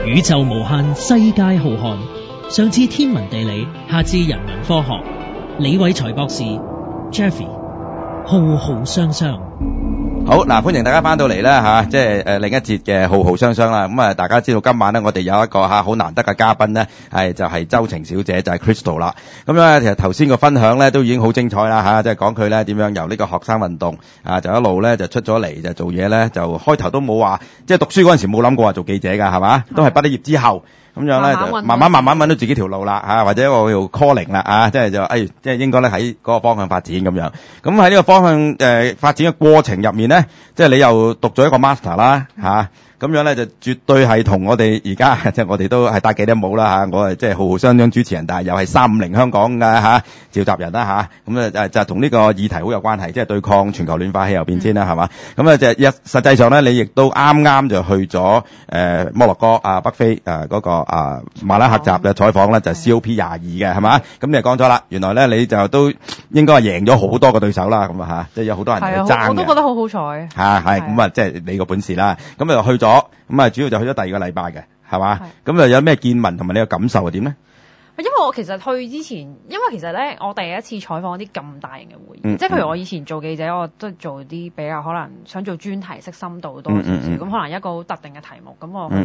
宇宙無限，世界浩瀚，上至天文地理，下至人文科學。李偉才博士 Jeffrey 浩浩雙雙。 好嗱，歡迎大家翻到嚟啦吓，即係另一節嘅浩浩雙雙啦。咁大家知道今晚咧，我哋有一個好難得嘅嘉賓咧，就係周晴小姐，就係 Crystal 啦。咁咧，其實頭先個分享咧都已經好精彩啦吓，即係講佢咧點樣由呢個學生運動就一路咧就出咗嚟就做嘢咧，就開頭都冇話，即係讀書嗰陣時冇諗過話做記者㗎，係嘛？都係畢咗業之後。咁樣咧就慢慢揾到自己條路啦或者我叫 calling 啦即係即係應該咧喺嗰個方向發展咁樣。咁喺呢個方向發展嘅過程入面咧，即係你又讀咗一個 master 啦咁樣咧就絕對係同我哋而家即係我哋都係戴幾頂帽啦我係即係浩浩雙雙主持人，但係又係350香港嘅召集人啦咁就同呢個議題好有關係，即係對抗全球暖化氣候變遷啦係嘛。咁就實際上咧，你亦都啱就去咗摩洛哥北非嗰個馬拉喀什嘅採訪咧，就係 COP22嘅係嘛。咁你就講咗啦，原來咧你就都應該係贏咗好多個對手啦咁即係有好多人嚟爭嘅。 我都覺得好好彩。 係咁即係你個本事啦。咁就去咗。咁主要就去咗第2個禮拜嘅，係嘛？咁有咩見聞同埋你嘅感受係點咧？ 因為我其實去之前，因為其實咧，我第一次採訪啲咁大型嘅會議，即係譬如我以前做記者，我都做啲比較可能想做專題式深度多少少，咁可能一個好特定嘅題目，咁我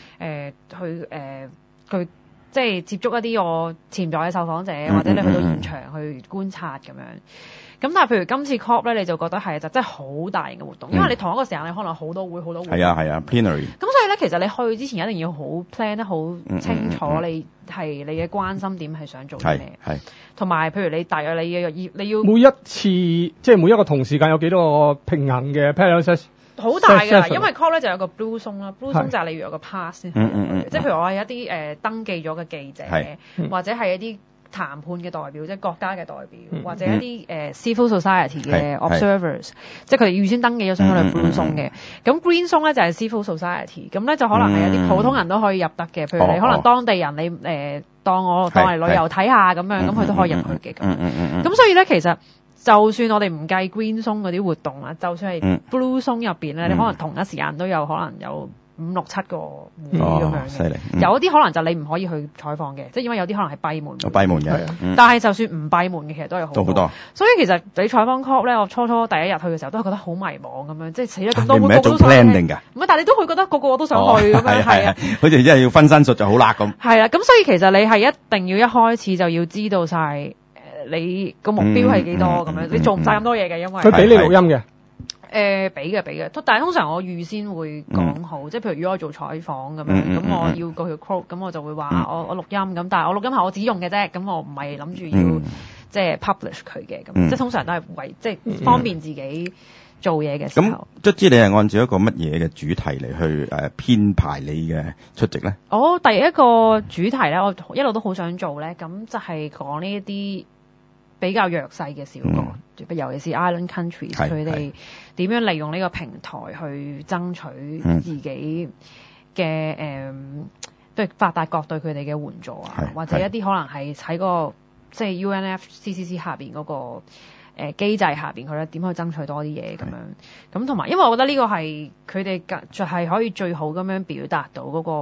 去即係接觸一啲我潛在嘅受訪者，或者你去到現場去觀察咁樣。咁但係譬如今次 COP 咧，你就覺得係就真係好大型嘅活動，因為你同一個時間你可能好多會。係啊 plenary。咁所以咧，其實你去之前一定要好 plan 得好清楚，你嘅關心點係想做啲咩？係。同埋譬如你大約你要每一次即係每一個同時間有幾多個平衡嘅 parallel 好大㗎，因為 COP 咧就有個 Blue Zone 啦，Blue Zone 就係你要有個 pass 先。即係譬如我係一啲登記咗嘅記者，或者係一啲談判嘅代表，即係國家嘅代表，或者一啲civil society 嘅 observers，即係佢哋預先登記咗上去 Blue Zone 嘅。咁 Green Zone 咧就係 civil society， 咁咧就可能係一啲普通人都可以入得嘅，譬如你可能當地人，你當嚟旅遊睇下咁樣，咁佢都可以入去嘅。咁所以咧，其實就算我哋唔計 Green Zone 嗰啲活動啦，就算係 Blue Zone 入邊咧，你可能同一時間都有可能有5、6、7個會咁樣嘅，有一啲可能就你唔可以去採訪嘅，即係因為有啲可能係閉門。閉門嘅，但係就算唔閉門嘅，其實都有好多。所以其實你採訪 COP 咧，我初第一日去嘅時候都係覺得好迷茫咁樣，即係死咗咁多會，個個都想去。唔係，但係你都會覺得個個都想去咁樣，係啊。好似真係要分身術就好辣咁。係啊，咁所以其實你係一定要一開始就要知道晒你個目標係幾多咁樣，你做唔晒咁多嘢嘅，因為佢俾你錄音嘅。 俾嘅，但係通常我預先會講好，即係譬如如果我做採訪咁樣，咁我要個 quote，咁我就會話我錄音咁，但係我錄音係我自己用嘅啫，咁我唔係諗住要即係 publish 佢嘅，咁即係通常都係為即係方便自己做嘢嘅時候。咁即知你係按照一個乜嘢嘅主題嚟去編排你嘅出席咧？我第一個主題咧，我一路都好想做咧，咁就係講呢一啲比較弱勢嘅小國，尤其是 Island Countries， 佢哋點樣利用呢個平台去爭取自己嘅對發達國對佢哋嘅援助或者一啲可能係喺個即係 UNFCCC 下邊嗰個機制下邊，佢咧點去爭取多啲嘢咁樣。咁同埋，因為我覺得呢個係佢哋就係可以最好咁樣表達到嗰個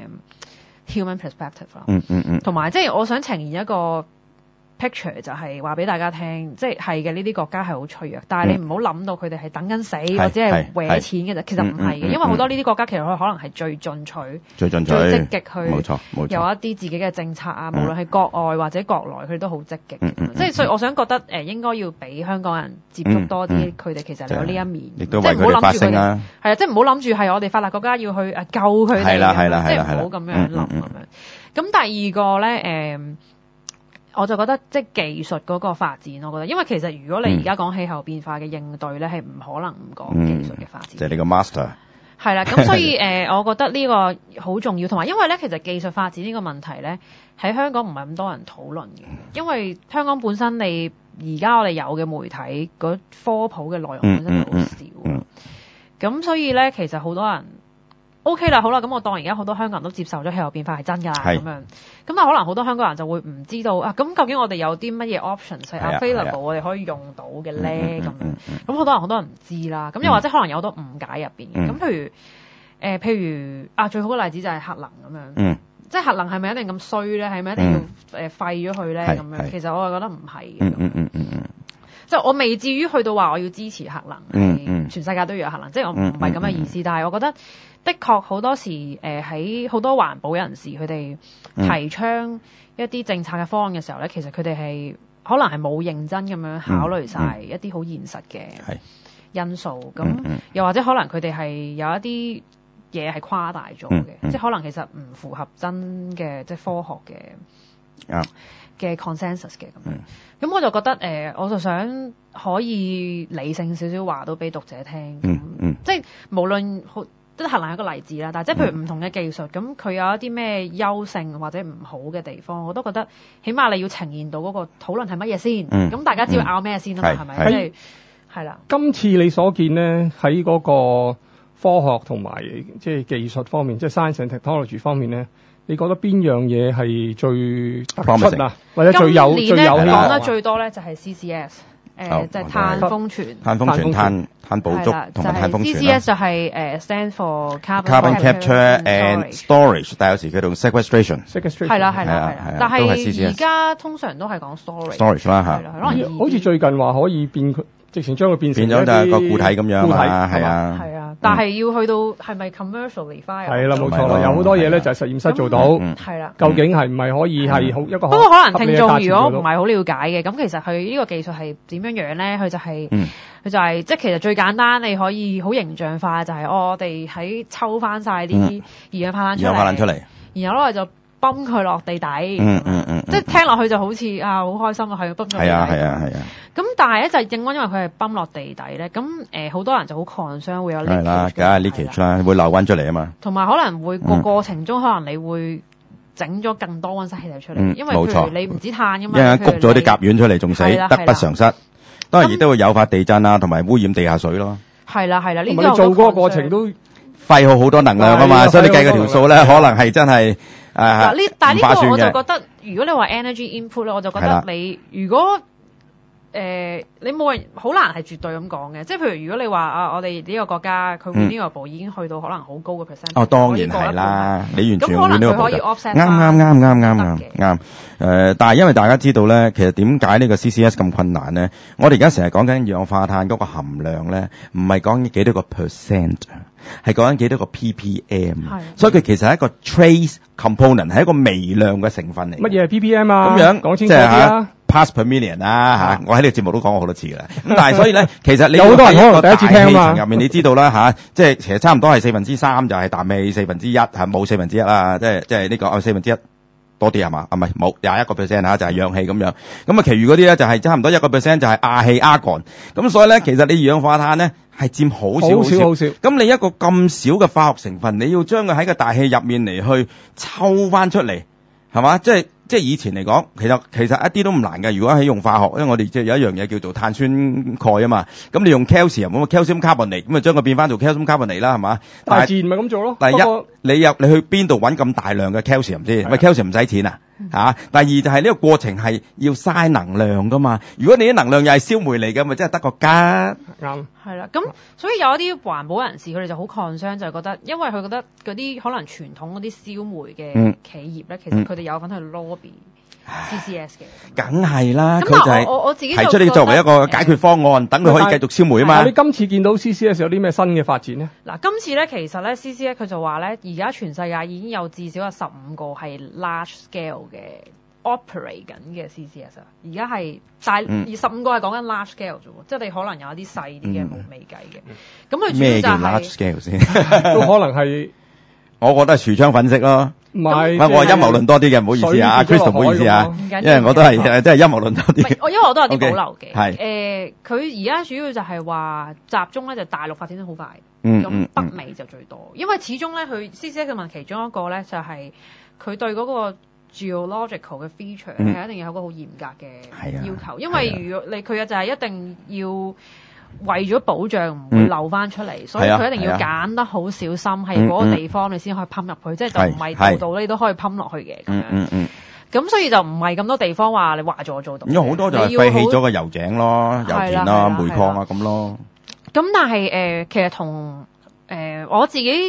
human perspective 啦。同埋即係我想呈現一個picture 就係話俾大家聽，即係嘅呢啲國家係好脆弱，但係你唔好諗到佢哋係等緊死或者係搲錢嘅啫，其實唔係嘅，因為好多呢啲國家其實佢可能係最進取、最積極去，冇錯，有一啲自己嘅政策啊，無論係國外或者國內，佢哋都好積極。即係所以我想覺得應該要俾香港人接觸多啲，佢哋其實有呢一面， 亦都為佢哋發聲啦。 係啊，即係唔好諗住係我哋發達國家要去救佢哋，即係唔好咁樣諗咁樣。咁第二個咧我就覺得即係技術嗰個發展，我覺得，因為其實如果你而家講氣候變化嘅應對咧，係唔可能唔講技術嘅發展。 即係你個 master。 係啦，咁所以我覺得呢個好重要，同埋因為咧，其實技術發展呢個問題咧，喺香港唔係咁多人討論嘅，因為香港本身你而家我哋有嘅媒體嗰科普嘅內容本身就好少，咁所以咧，其實好多人。OK 啦，好啦，咁我當而家好多香港人都接受咗氣候變化係真㗎啦，咁樣。咁但係可能好多香港人就會唔知道咁究竟我哋有啲乜嘢 options 係 available 我哋可以用到嘅咧，咁樣。咁好多人唔知啦，咁又或者可能有好多誤解入邊嘅。咁譬如譬如最好嘅例子就係核能咁樣。即係核能係咪一定咁衰咧？係咪一定要廢咗佢咧？咁樣其實我係覺得唔係嘅。即係我未至於去到話我要支持核能，全世界都要有核能。即係我唔係咁嘅意思，但係我覺得的確好多時喺好多環保人士佢哋提倡一啲政策嘅方案嘅時候咧，其實佢哋係可能係冇認真咁樣考慮晒一啲好現實嘅因素。咁又或者可能佢哋係有一啲嘢係誇大咗嘅，即係可能其實唔符合真嘅即係科學嘅 consensus 嘅咁樣。咁我就覺得我就想可以理性少少話到俾讀者聽。即係無論即係核能係一個例子啦，但係即係譬如唔同嘅技術，咁佢有一啲咩優勝或者唔好嘅地方，我都覺得起碼你要呈現到嗰個討論係乜嘢先。咁大家知道拗咩先啊嘛，係咪？即係係啦。今次你所見咧喺嗰個科學同埋即係技術方面，即係 science and technology 方面咧，你覺得邊樣嘢係最突出啊，或者最有今年咧講得最多咧就係 CCS， 就係碳封存、碳捕捉同埋碳封存。CCS 就係stand for carbon capture and storage， 但有時佢用 sequestration。 係啦。但係而家通常都係講 storage 啦嚇。 好似最近話可以直情將佢變成咗就係個固體咁樣啊，係啊， 但係要去到係咪 commercially fire？ 係啦，冇錯啦，有好多嘢咧就係實驗室做到，係啦。究竟係唔係可以係好一個？不過可能聽眾如果唔係好了解嘅，咁其實佢呢個技術係點樣樣咧？佢就係即係其實最簡單，你可以好形象化，就係我哋喺抽翻晒啲二氧化碳出嚟，然後咧就泵佢落地底，即係聽落去就好似好開心啊，係泵咗落地底。係啊。咁但係咧就正因為佢係泵落地底咧，咁好多人就好 concern 會有 leakage。係啦，梗係 leakage 啦，會流溫出嚟啊嘛。 同埋可能會個過程中，可能你會整咗更多溫室氣體出嚟，因為譬如你唔止碳㗎嘛， 一陣間焗咗啲甲烷出嚟，仲死得不償失。當然亦都會誘發地震啊，同埋污染地下水咯。 係啦，呢啲做嗰個過程都費好多能量啊嘛，所以你計嗰條數咧，可能係真係但係呢個我就覺得，如果你話 energy input 咧，我就覺得你如果你冇人好難係絕對咁講嘅，即係譬如如果你話我哋呢個國家佢換呢個部已經去到可能好高嘅 percent， 當然係啦，你完全換呢個部可以 offset 啱。但係因為大家知道咧，其實點解呢個 CCS 咁困難咧？我哋而家成日講緊二氧化碳嗰個含量咧，唔係講幾多個 percent， 係講緊幾多個 ppm， 所以佢其實係一個 trace component， 係一個微量嘅成分嚟。 乜嘢係 ppm 啊？ 咁樣講清楚啲啦。 parts per million 啦我喺呢個節目都講過好多次㗎啦。咁但係所以咧，其實你有好多人可能第一次聽啊嘛。 大氣層入面你知道啦即係其實差唔多係3/4就係氮氣1/4係冇1/4啦，即係呢個1/4多啲係嘛？唔係冇21%就係氧氣咁樣。咁其餘嗰啲咧就係差唔多1%就係氬氣 argon。咁所以咧，其實你二氧化碳咧係佔好少。咁你一個咁少嘅化學成分，你要將佢喺個大氣入面嚟去抽翻出嚟，係嘛？即係以前嚟講，其實一啲都唔難嘅。如果係用化學，因為我哋即係有一樣嘢叫做碳酸鈣啊嘛。咁你用 calcium 咁啊 calcium carbonate 咁啊將佢變翻做 calcium carbonate 啦，係嘛？ 但係自然咪咁做咯。 第一，你去邊度揾咁大量嘅 calcium 先？喂 calcium 唔使錢啊第二就係呢個過程係要嘥能量噶嘛。如果你啲能量又係燒煤嚟嘅，咪真係得個吉。 啱。 係啦，咁所以有一啲環保人士佢哋就好 concern，就係覺得，因為佢覺得嗰啲可能傳統嗰啲燒煤嘅企業咧，其實佢哋有份去 lobby CCS 嘅。 梗係啦， 咁但我自己提出你作為一個解決方案，等佢可以繼續燒煤啊嘛。 你今次見到 CCS 有啲咩新嘅發展呢？ 嗱，今次咧其實咧 CCS 佢就話咧，而家全世界已經有至少有15個係 large scale 嘅。operate 緊嘅 CCS 而家係但係15個係講緊 large scale 啫喎，即係你可能有一啲細啲嘅冇未計嘅。咁佢主要就係咩叫 large scale 先？ 都可能係， 我覺得係櫥窗粉飾咯。 唔係， 我陰謀論多啲嘅，唔好意思啊 ，Crystal 唔好意思啊，因為我都係即係陰謀論多啲。 因為我都有啲保留嘅。 係佢而家主要就係話集中咧就大陸發展得好快，咁北美就最多。因為始終咧佢 CCS 嘅問其中一個咧就係佢對嗰個geological 嘅 feature 係一定要有一個好嚴格嘅要求，因為如果佢就係一定要為咗保障唔會漏翻出嚟，所以佢一定要揀得好小心，係嗰個地方你先可以噴入去，即係就唔係度度你都可以噴落去嘅咁樣。咁所以就唔係咁多地方話你話做就做到。 因為好多就係廢棄咗個油井咯、油田啦、煤礦啊咁咯。 咁但係其實同我自己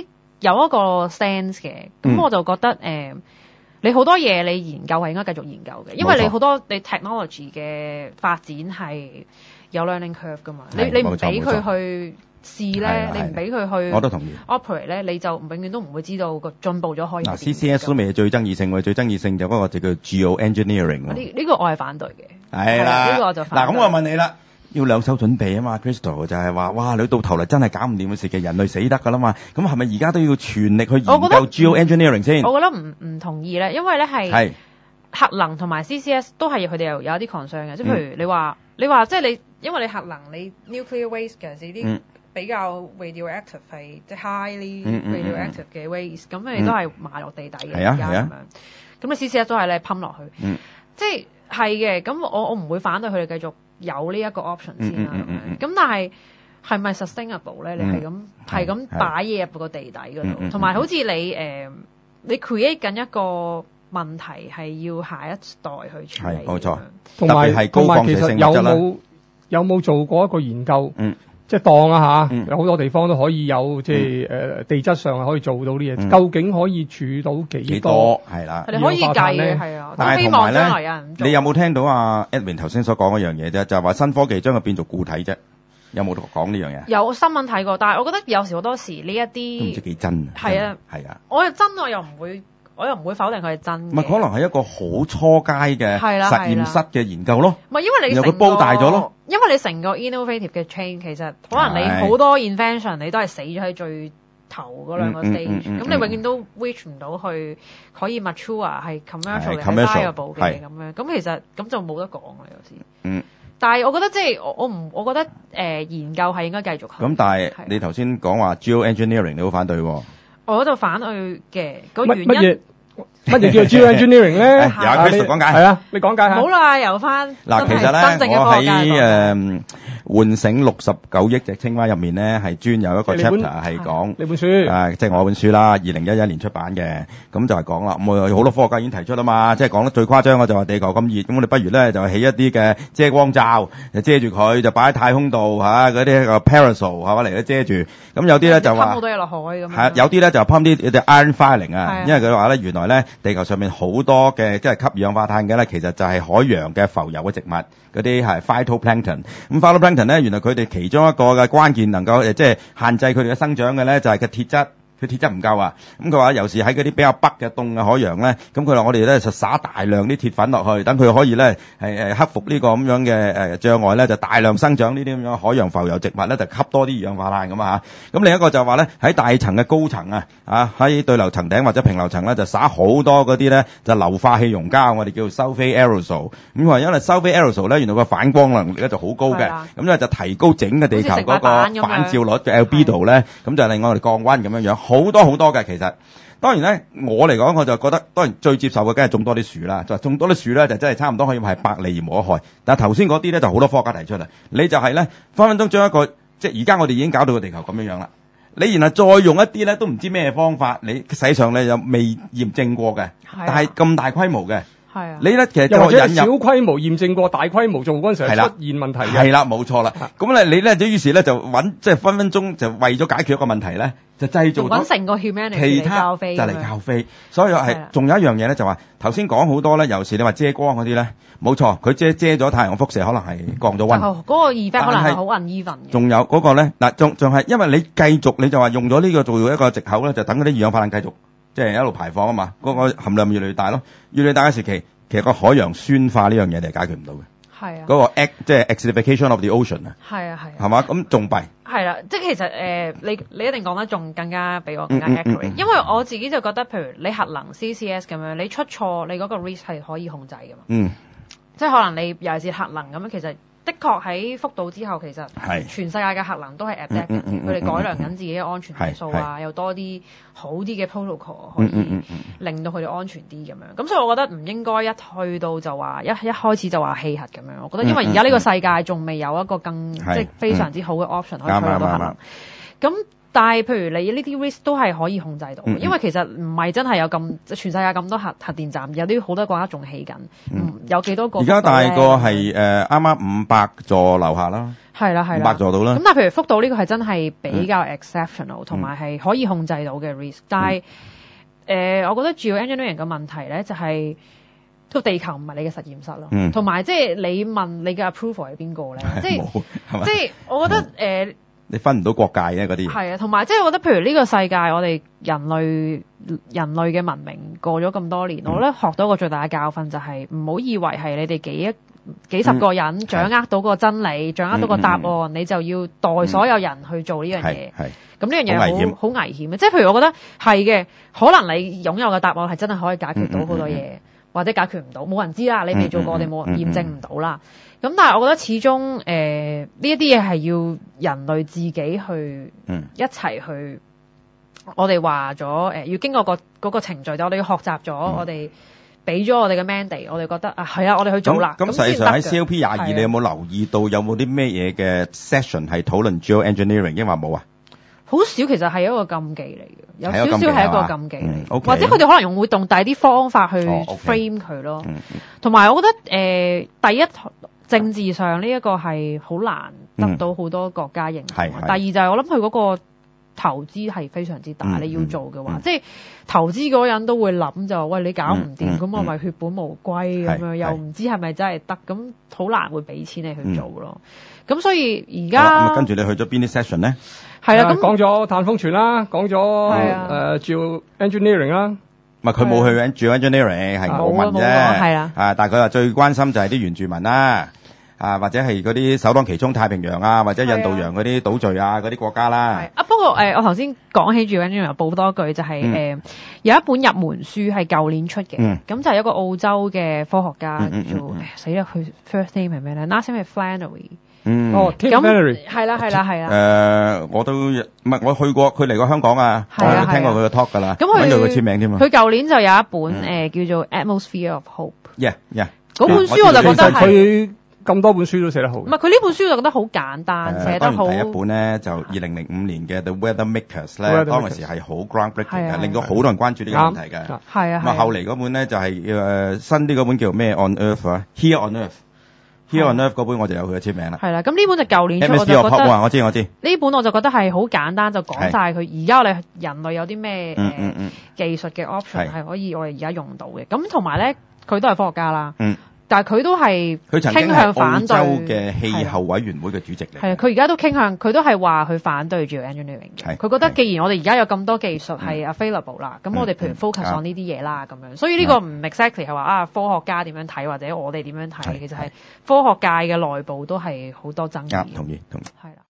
有一個 sense 嘅，咁我就覺得你好多嘢你研究係應該繼續研究嘅，因為你好多你 technology 嘅發展係有 learning curve 噶嘛，你唔俾佢去試咧，你唔俾佢去， 我都同意 operate 咧，你就永遠都唔會知道個進步咗可以。 嗱 CCS 都未係最爭議性喎，最爭議性就嗰個就叫 geoengineering。 呢個我係反對嘅。 係啦， 呢個我就反對。 嗱咁我問你啦。要兩手準備啊嘛 Crystal 就係話，哇！你到頭嚟真係搞唔掂嘅事嘅，人類死得㗎啦嘛。咁係咪而家都要全力去研究 geoengineering 先？ 我覺得唔同意咧，因為咧係核能同埋 CCS 都係佢哋有一啲 concern 嘅，即係譬如你話即係你，因為你核能你 nuclear waste 嘅時啲比較 radioactive 係即係 highly radioactive 嘅 waste，咁你都係埋落地底嘅而家咁樣。咁你 CCS 都係咧噴落去，即係嘅。咁我唔會反對佢哋繼續有呢一個 option 先啦，咁但係咪 sustainable 咧？你係咁擺嘢入個地底嗰度，同埋好似你 create 緊一個問題係要下一代去處理， 冇錯。 同埋其實有冇做過一個研究？即係當啊嚇，有好多地方都可以有即係地質上係可以做到啲嘢，究竟可以儲到幾多？ 係啦， 你可以計嘅，係啊。 但係同埋咧，你有冇聽到阿 Edwin 頭先所講嗰樣嘢啫？就係話新科技將佢變做固體啫。有冇講呢樣嘢？有新聞睇過，但係我覺得有時好多時呢一啲都唔知幾真。係啊，係啊。我又唔會否定佢係真嘅。唔係，可能係一個好初階嘅實驗室嘅研究咯。 唔係，因為你佢煲大咗咯。 因為你成個 innovative 嘅 chain 其實可能你好多 invention 你都係死咗喺最頭嗰兩個 stage，咁你永遠都 reach 唔到去可以 mature 係 commercial 係 viable 嘅咁樣。咁其實咁就冇得講啦有時。但係我覺得即係我覺得研究係應該繼續。 咁但係你頭先講話 geoengineering 你好反對喎。 我就反對嘅個原因。 乜嘢叫 geoengineering 咧？ 有 Crystal 講解。 係啊，你講解下。 好啦，由翻嗱，其實咧，我喺喚醒69億隻青蛙入面咧，係專有一個 chapter 係講呢本書。 即係我本書啦，2011年出版嘅，咁就係講啦。咁好多科學家已經提出啦嘛，即係講得最誇張嘅就話地球咁熱，咁我哋不如咧就起一啲嘅遮光罩，就遮住佢，就擺喺太空度嗰啲個 parasol 係嘛嚟遮住。咁有啲咧就話好多嘢落海咁。 係有啲咧就噴啲iron filing 啊，因為佢話咧原來咧地球上面好多嘅即係吸二氧化碳嘅咧，其實就係海洋嘅浮游嘅植物，嗰啲係 phytoplankton。咁 phytoplankton 咧，原來佢哋其中一個嘅關鍵能夠即係限制佢哋嘅生長嘅咧，就係個鐵質。佢鐵質唔夠啊，咁佢話有時喺嗰啲比較北嘅凍嘅海洋咧，咁佢話我哋咧就灑大量啲鐵粉落去，等佢可以咧克服呢個咁樣嘅障礙咧，就大量生長呢啲咁樣海洋浮游植物咧，就吸多啲二氧化碳咁啊嚇。咁另一個就話咧喺大層嘅高層喺對流層頂或者平流層咧，就灑好多嗰啲咧就硫化氣溶膠，我哋叫 sulfate aerosol。咁話因為 sulfate aerosol 咧，原來個反光能力咧就好高嘅，咁咧就提高整個地球嗰個反照率嘅 albedo 咧，咁就令我哋降溫咁樣樣。好多嘅其實，當然咧，我嚟講我就覺得，當然最接受嘅梗係種多啲樹啦。就種多啲樹咧，就真係差唔多可以係百利而無一害。但係頭先嗰啲咧就好多科學家提出嚟，你就係咧分分鐘將一個即係而家我哋已經搞到個地球咁樣樣啦。你然後再用一啲咧都唔知咩方法，你實際上咧又未驗證過嘅，但係咁大規模嘅。係啊，你咧其實又或者小規模驗證過，大規模做嗰陣時係出現問題嘅。 係啦，冇錯啦。咁咧你咧於是咧就即係分分鐘就為咗解決一個問題咧，就製造咗成個 humanity 其他就嚟教飛。所以係仲有一樣嘢咧，就話頭先講好多咧，尤其你話遮光嗰啲咧，冇錯，佢遮咗太陽輻射，可能係降咗溫。嗰個 effect 可能係好 uneven 嘅。 仲有嗰個咧嗱，仲係因為你繼續你就話用咗呢個做一個藉口咧，就等嗰啲二氧化碳繼續即係一路排放啊嘛，嗰個含量越嚟越大咯，越嚟越大嘅時期。其實個海洋酸化呢樣嘢你係解決唔到嘅。係啊。嗰個即係 acidification of the ocean 啊。係啊係。係嘛？咁仲弊。係啦，即係其實你一定講得仲更加比我更加 accurate，因為我自己就覺得，譬如你核能 CCS 咁樣，你出錯，你嗰個 risk 係可以控制㗎嘛。即係可能你尤其是核能咁樣，其實的確喺福島之後，其實全世界嘅核能都係 adapt 緊，佢哋改良緊自己嘅安全係數啊，有多啲好啲嘅 protocol 可以令到佢哋安全啲咁樣。咁所以我覺得唔應該一去到就話一開始就話棄核咁樣。我覺得因為而家呢個世界仲未有一個更即係非常之好嘅 option 可以取到核能。咁但係譬如你呢啲 risk 都係可以控制到，因為其實唔係真係有咁全世界咁多核電站，有啲好多國家仲起緊，有幾多個？ 而家大個係啱啱500座樓下啦。係啦，500座到啦。 咁但係譬如福島呢個係真係比較 exceptional，同埋係可以控制到嘅 risk。但係我覺得geoengineering嘅問題咧就係個地球唔係你嘅實驗室咯，同埋即係你問你嘅 approval 係邊個咧？即係我覺得你分唔到國界嘅嗰啲。係啊，同埋即係我覺得，譬如呢個世界，我哋人類嘅文明過咗咁多年，我覺得學到一個最大嘅教訓就係唔好以為係你哋幾十個人掌握到個真理，掌握到個答案，你就要代所有人去做呢樣嘢。咁呢樣嘢好危險嘅。即係譬如我覺得係嘅，可能你擁有嘅答案係真係可以解決到好多嘢，或者解決唔到，冇人知啦。你未做過，我哋冇驗證唔到啦。咁但係我覺得始終呢一啲嘢係要人類自己去一齊去。我哋話咗要經過嗰個程序，我哋要學習咗，我哋俾咗我哋嘅 mandate， 我哋覺得係啊，我哋去做啦。咁實際上喺 COP22，你有冇留意到有冇啲咩嘢嘅 session 係討論 geoengineering？ 因為冇啊。好少，其實係一個禁忌嚟嘅，有少少係一個禁忌嚟，或者佢哋可能用會用第啲方法去 frame 佢咯。同埋我覺得第一政治上呢一個係好難得到好多國家認同。第二就係我諗佢嗰個投資係非常之大，你要做嘅話，即係投資嗰人都會諗就喂，你搞唔掂，咁我咪血本無歸咁樣，又唔知係咪真係得，咁好難會俾錢你去做咯。咁所以而家跟住你去咗邊啲 session 咧？ 係啦，咁講咗碳封存啦，講咗geoengineering 啦。 唔係佢冇去 geoengineering，係我問啫。 係啦。 但係佢話最關心就係啲原住民啦，或者係嗰啲首當其衝太平洋啊，或者印度洋嗰啲島嶼啊嗰啲國家啦。 不過我頭先講起 geoengineering，報多句就係有一本入門書係舊年出嘅，咁就係一個澳洲嘅科學家叫死啦，佢 first name 係咩咧？ last name 係 Flannery。 咁係啦。 我都唔係我去過，佢嚟過香港啊，我都聽過佢嘅 talk 㗎啦，揾到佢簽名添啊。 佢舊年就有一本叫做 Atmosphere of Hope。嗰本書我就覺得係佢咁多本書都寫得好。唔係佢呢本書就覺得好簡單，寫得好。 第一本咧就2005年嘅 The Weather Makers 咧，當時係好 groundbreaking 嘅，令到好多人關注呢個問題嘅。 係啊。 咁後嚟嗰本咧就係新啲嗰本叫咩 On Earth 啊 ，Here on Earth。Here on Earth 嗰本我就有佢嘅簽名啦。 係啦，咁呢本就舊年出，我就覺得我知呢本我就覺得係好簡單，就講晒佢而家我哋人類有啲咩技術嘅 option 係可以我哋而家用到嘅。咁同埋咧，佢都係科學家啦。但係佢都係傾向反對。佢曾經係澳洲嘅氣候委員會嘅主席嚟。 係啊，佢而家都傾向，佢都係話佢反對 geoengineering 嘅。佢覺得既然我哋而家有咁多技術係 available 啦，咁我哋譬如 focus on 呢啲嘢啦，咁樣。所以呢個唔 exactly 係話科學家點樣睇或者我哋點樣睇，其實係科學界嘅內部都係好多爭議。 同意。係啦。